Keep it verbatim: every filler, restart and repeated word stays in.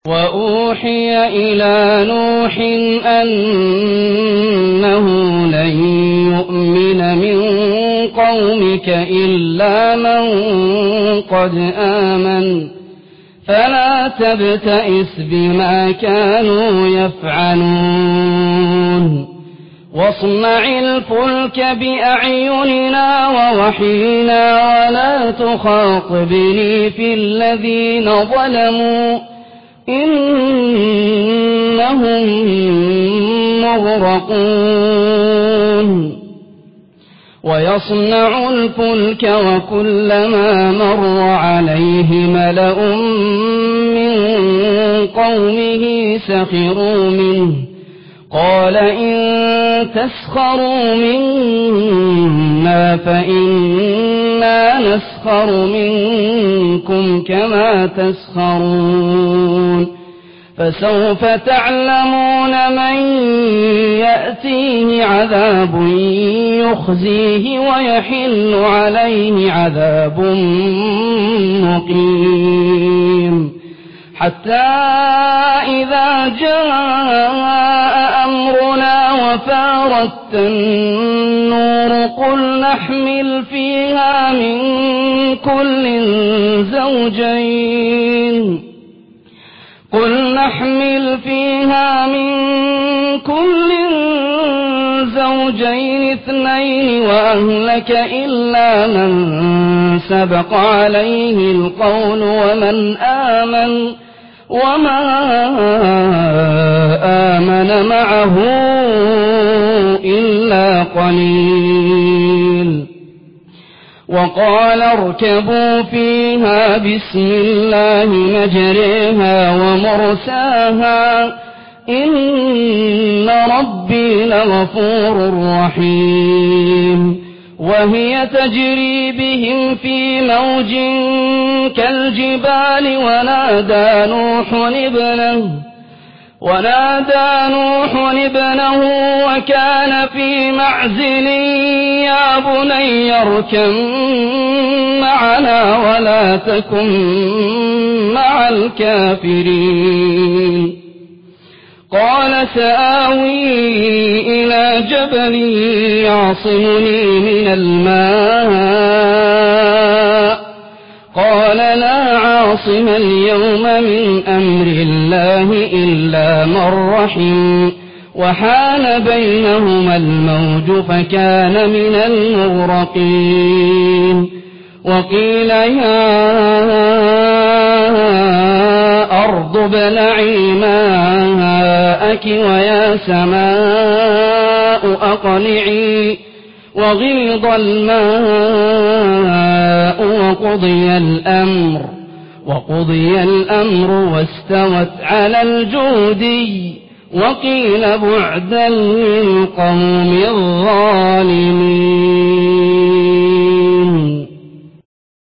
وأوحي إلى نوح أنه لن يؤمن من قومك إلا من قد آمن فلا تبتئس بما كانوا يفعلون واصنع الفلك بأعيننا ووحينا ولا تخاطبني في الذين ظلموا إنهم مغرقون ويصنع الفلك وكلما مر عليه ملأ من قومه سخروا منه قال إن تسخروا منا فإنا نسخر منكم كما تسخرون فسوف تعلمون من يأتيه عذاب يخزيه ويحل عليه عذاب مقيم حتى إذا جاء أمرنا وفارت النور قل نحمل فيها من كل زوجين قل نحمل فيها من كل زوجين اثنين وأهلك إلا من سبق عليه القول ومن آمن وما آمن معه إلا قليل وقال اركبوا فيها بسم الله مجريها ومرساها إن ربي لغفور رحيم وهي تجري بهم في موج كالجبال ونادى نوح ابنه ونادى نوح ابنه وكان في معزل يا بني اركب معنا ولا تكن مع الكافرين قال سآوي إلى جبل يعصمني من الماء قال لا عاصم اليوم من أمر الله إلا من رحم وحال بينهما الموج فكان من المغرقين وقيل يا أرض ابلعي ماءك ويا سماء أقلعي وغيض الماء وقضي الأمر وقضي الأمر واستوت على الجودي وقيل بعدا للقوم الظالمين